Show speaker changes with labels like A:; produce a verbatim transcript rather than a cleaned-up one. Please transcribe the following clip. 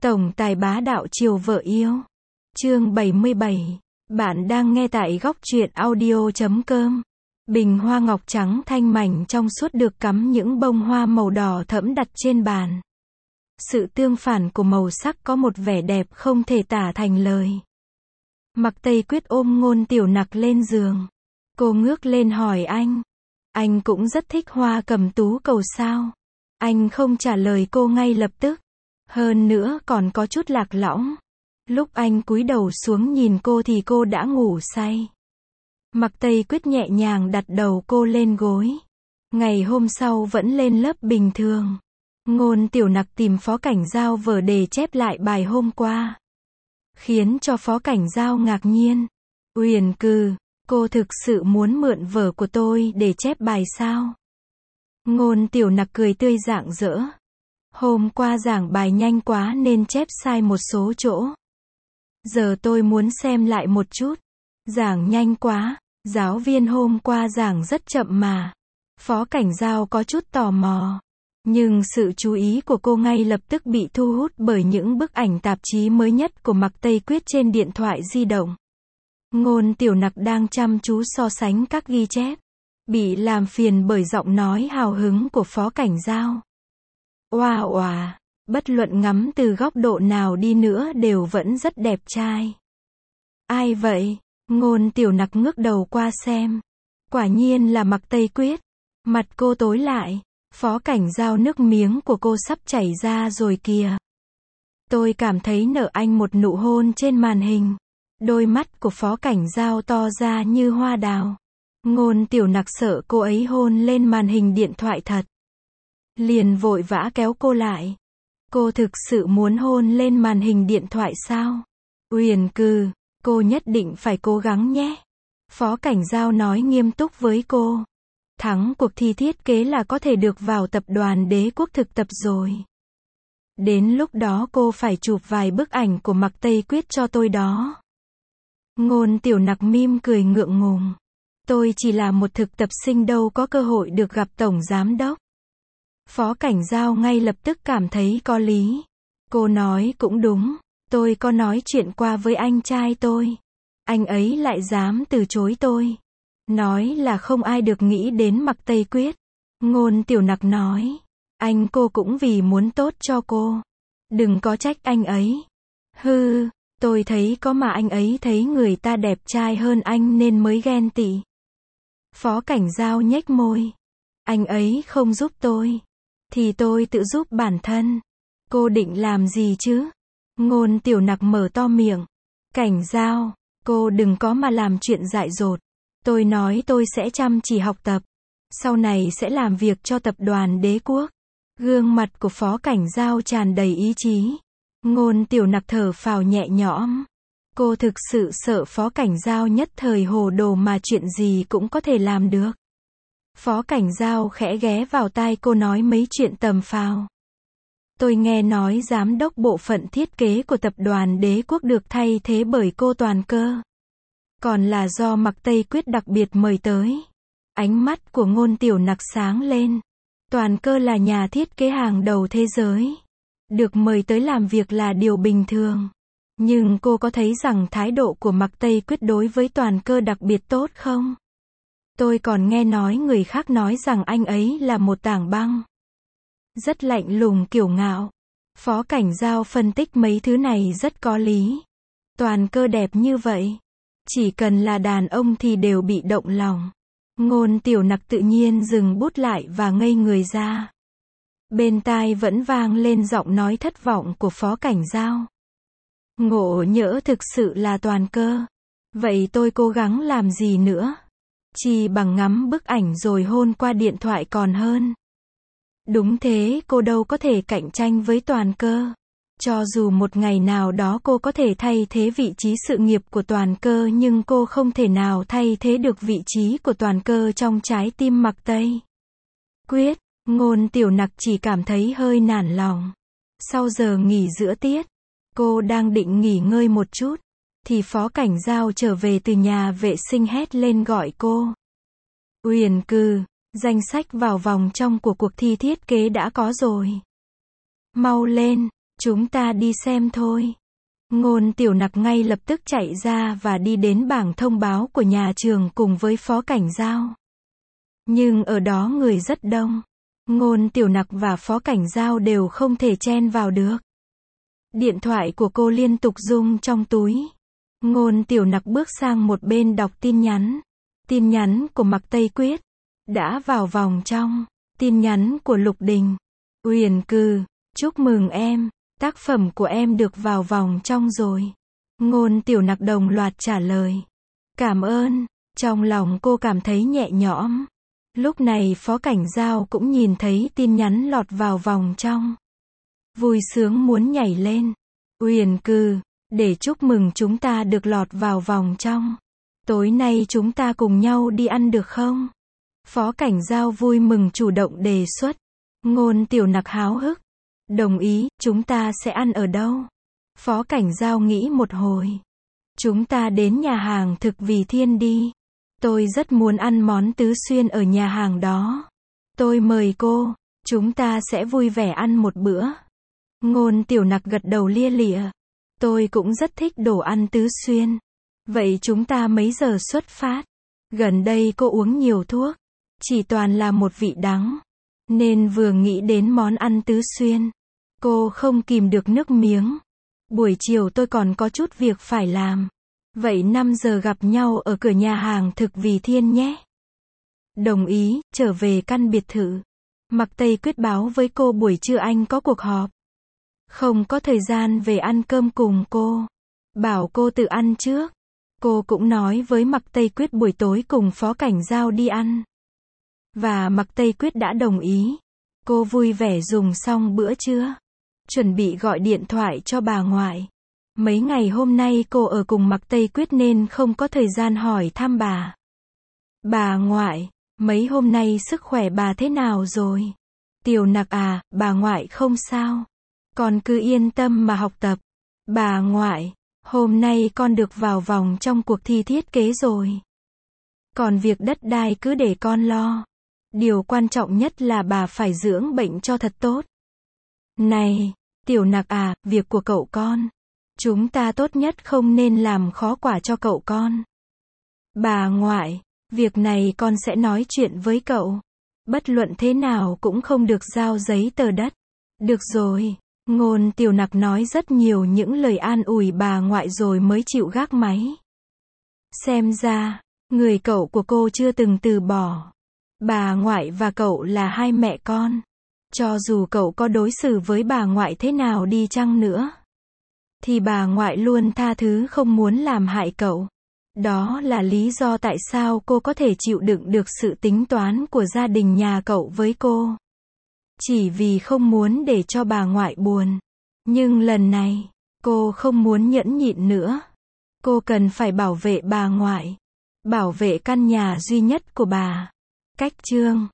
A: Tổng tài bá đạo chiều vợ yêu. Chương bảy mươi bảy. Bạn đang nghe tại góc truyện audio chấm com. Bình hoa ngọc trắng thanh mảnh trong suốt được cắm những bông hoa màu đỏ thẫm đặt trên bàn. Sự tương phản của màu sắc có một vẻ đẹp không thể tả thành lời. Mặc Tây Quyết ôm Ngôn Tiểu Nặc lên giường. Cô ngước lên hỏi anh. Anh cũng rất thích hoa cẩm tú cầu sao? Anh không trả lời cô ngay lập tức. Hơn nữa còn có chút lạc lõng. Lúc anh cúi đầu xuống nhìn cô thì cô đã ngủ say. Mặc Tây Quyết nhẹ nhàng đặt đầu cô lên gối. Ngày hôm sau vẫn lên lớp bình thường. Ngôn Tiểu Nặc tìm Phó Cảnh Giao vở để chép lại bài hôm qua. Khiến cho Phó Cảnh Giao ngạc nhiên. Uyển Cừ, cô thực sự muốn mượn vở của tôi để chép bài sao? Ngôn Tiểu Nặc cười tươi rạng rỡ. Hôm qua giảng bài nhanh quá nên chép sai một số chỗ. Giờ tôi muốn xem lại một chút. Giảng nhanh quá, giáo viên hôm qua giảng rất chậm mà. Phó Cảnh Giao có chút tò mò. Nhưng sự chú ý của cô ngay lập tức bị thu hút bởi những bức ảnh tạp chí mới nhất của Mặc Tây Quyết trên điện thoại di động. Ngôn Tiểu Nặc đang chăm chú so sánh các ghi chép. Bị làm phiền bởi giọng nói hào hứng của Phó Cảnh Giao. Oà oà, bất luận ngắm từ góc độ nào đi nữa đều vẫn rất đẹp trai. Ai vậy? Ngôn Tiểu Nặc ngước đầu qua xem. Quả nhiên là Mặc Tây Quyết. Mặt cô tối lại. Phó Cảnh Giao nước miếng của cô sắp chảy ra rồi kìa. Tôi cảm thấy nợ anh một nụ hôn trên màn hình. Đôi mắt của Phó Cảnh Giao to ra như hoa đào. Ngôn Tiểu Nặc sợ cô ấy hôn lên màn hình điện thoại thật. Liền vội vã kéo cô lại. Cô thực sự muốn hôn lên màn hình điện thoại sao? Uyển Cừ, cô nhất định phải cố gắng nhé. Phó Cảnh Giao nói nghiêm túc với cô. Thắng cuộc thi thiết kế là có thể được vào tập đoàn Đế Quốc thực tập rồi. Đến lúc đó cô phải chụp vài bức ảnh của Mặc Tây Quyết cho tôi đó. Ngôn Tiểu Nặc mím cười ngượng ngùng. Tôi chỉ là một thực tập sinh đâu có cơ hội được gặp Tổng Giám Đốc. Phó Cảnh Giao ngay lập tức cảm thấy có lý. Cô nói cũng đúng. Tôi có nói chuyện qua với anh trai tôi. Anh ấy lại dám từ chối tôi. Nói là không ai được nghĩ đến Mặc Tây Quyết. Ngôn Tiểu Nặc nói. Anh cô cũng vì muốn tốt cho cô. Đừng có trách anh ấy. Hư, tôi thấy có mà anh ấy thấy người ta đẹp trai hơn anh nên mới ghen tị. Phó Cảnh Giao nhếch môi. Anh ấy không giúp tôi. Thì tôi tự giúp bản thân. Cô định làm gì chứ? Ngôn Tiểu Nặc mở to miệng. Cảnh Giao, cô đừng có mà làm chuyện dại dột. Tôi nói tôi sẽ chăm chỉ học tập. Sau này sẽ làm việc cho tập đoàn Đế Quốc. Gương mặt của Phó Cảnh Giao tràn đầy ý chí. Ngôn Tiểu Nặc thở phào nhẹ nhõm. Cô thực sự sợ Phó Cảnh Giao nhất thời hồ đồ mà chuyện gì cũng có thể làm được. Phó Cảnh Giao khẽ ghé vào tai cô nói mấy chuyện tầm phào. Tôi nghe nói giám đốc bộ phận thiết kế của tập đoàn Đế Quốc được thay thế bởi cô Toàn Cơ. Còn là do Mặc Tây Quyết đặc biệt mời tới. Ánh mắt của Ngôn Tiểu Nặc sáng lên. Toàn Cơ là nhà thiết kế hàng đầu thế giới. Được mời tới làm việc là điều bình thường. Nhưng cô có thấy rằng thái độ của Mặc Tây Quyết đối với Toàn Cơ đặc biệt tốt không? Tôi còn nghe nói người khác nói rằng anh ấy là một tảng băng. Rất lạnh lùng kiêu ngạo. Phó Cảnh Giao phân tích mấy thứ này rất có lý. Toàn Cơ đẹp như vậy. Chỉ cần là đàn ông thì đều bị động lòng. Ngôn Tiểu Nặc tự nhiên dừng bút lại và ngây người ra. Bên tai vẫn vang lên giọng nói thất vọng của Phó Cảnh Giao. Ngộ nhỡ thực sự là Toàn Cơ. Vậy tôi cố gắng làm gì nữa? Chỉ bằng ngắm bức ảnh rồi hôn qua điện thoại còn hơn. Đúng thế, cô đâu có thể cạnh tranh với Toàn Cơ. Cho dù một ngày nào đó cô có thể thay thế vị trí sự nghiệp của Toàn Cơ nhưng cô không thể nào thay thế được vị trí của Toàn Cơ trong trái tim Mặc Tây Quyết. Ngôn Tiểu Nặc chỉ cảm thấy hơi nản lòng. Sau giờ nghỉ giữa tiết, cô đang định nghỉ ngơi một chút, thì Phó Cảnh Giao trở về từ nhà vệ sinh hét lên gọi cô. Uyển Cừ, danh sách vào vòng trong của cuộc thi thiết kế đã có rồi. Mau lên, Chúng ta đi xem thôi. Ngôn Tiểu Nặc ngay lập tức chạy ra và đi đến bảng thông báo của nhà trường cùng với Phó Cảnh Giao. Nhưng ở đó người rất đông. Ngôn Tiểu Nặc và Phó Cảnh Giao đều không thể chen vào được. Điện thoại của cô liên tục rung trong túi. Ngôn Tiểu Nặc bước sang một bên đọc tin nhắn. Tin nhắn của Mạc Tây Quyết. Đã vào vòng trong. Tin nhắn của Lục Đình. Uyển Cừ, chúc mừng em. Tác phẩm của em được vào vòng trong rồi. Ngôn Tiểu Nặc đồng loạt trả lời. Cảm ơn. Trong lòng cô cảm thấy nhẹ nhõm. Lúc này Phó Cảnh Giao cũng nhìn thấy tin nhắn lọt vào vòng trong. Vui sướng muốn nhảy lên. Uyển Cừ, để chúc mừng chúng ta được lọt vào vòng trong. Tối nay chúng ta cùng nhau đi ăn được không? Phó Cảnh Giao vui mừng chủ động đề xuất. Ngôn Tiểu Nặc háo hức. Đồng ý, chúng ta sẽ ăn ở đâu? Phó Cảnh Giao nghĩ một hồi. Chúng ta đến nhà hàng Thực Vì Thiên đi. Tôi rất muốn ăn món tứ xuyên ở nhà hàng đó. Tôi mời cô, chúng ta sẽ vui vẻ ăn một bữa. Ngôn Tiểu Nặc gật đầu lia lịa. Tôi cũng rất thích đồ ăn tứ xuyên. Vậy chúng ta mấy giờ xuất phát? Gần đây cô uống nhiều thuốc, chỉ toàn là một vị đắng. Nên vừa nghĩ đến món ăn tứ xuyên, cô không kìm được nước miếng. Buổi chiều tôi còn có chút việc phải làm. Vậy năm giờ gặp nhau ở cửa nhà hàng Thực Vì Thiên nhé. Đồng ý, trở về căn biệt thự. Mạc Tây Quyết báo với cô buổi trưa anh có cuộc họp. Không có thời gian về ăn cơm cùng cô. Bảo cô tự ăn trước. Cô cũng nói với Mạc Tây Quyết buổi tối cùng Phó Cảnh Giao đi ăn. Và Mạc Tây Quyết đã đồng ý. Cô vui vẻ dùng xong bữa trưa. Chuẩn bị gọi điện thoại cho bà ngoại. Mấy ngày hôm nay cô ở cùng Mạc Tây Quyết nên không có thời gian hỏi thăm bà. Bà ngoại, mấy hôm nay sức khỏe bà thế nào rồi? Tiểu Nặc à, bà ngoại không sao. Con cứ yên tâm mà học tập. Bà ngoại, hôm nay con được vào vòng trong cuộc thi thiết kế rồi. Còn việc đất đai cứ để con lo. Điều quan trọng nhất là bà phải dưỡng bệnh cho thật tốt. Này, Tiểu Nặc à, việc của cậu con. Chúng ta tốt nhất không nên làm khó quả cho cậu con. Bà ngoại, việc này con sẽ nói chuyện với cậu. Bất luận thế nào cũng không được giao giấy tờ đất. Được rồi, Ngôn Tiểu Nặc nói rất nhiều những lời an ủi bà ngoại rồi mới chịu gác máy. Xem ra, người cậu của cô chưa từng từ bỏ. Bà ngoại và cậu là hai mẹ con. Cho dù cậu có đối xử với bà ngoại thế nào đi chăng nữa, thì bà ngoại luôn tha thứ không muốn làm hại cậu. Đó là lý do tại sao cô có thể chịu đựng được sự tính toán của gia đình nhà cậu với cô. Chỉ vì không muốn để cho bà ngoại buồn. Nhưng lần này, cô không muốn nhẫn nhịn nữa. Cô cần phải bảo vệ bà ngoại. Bảo vệ căn nhà duy nhất của bà. Cách chương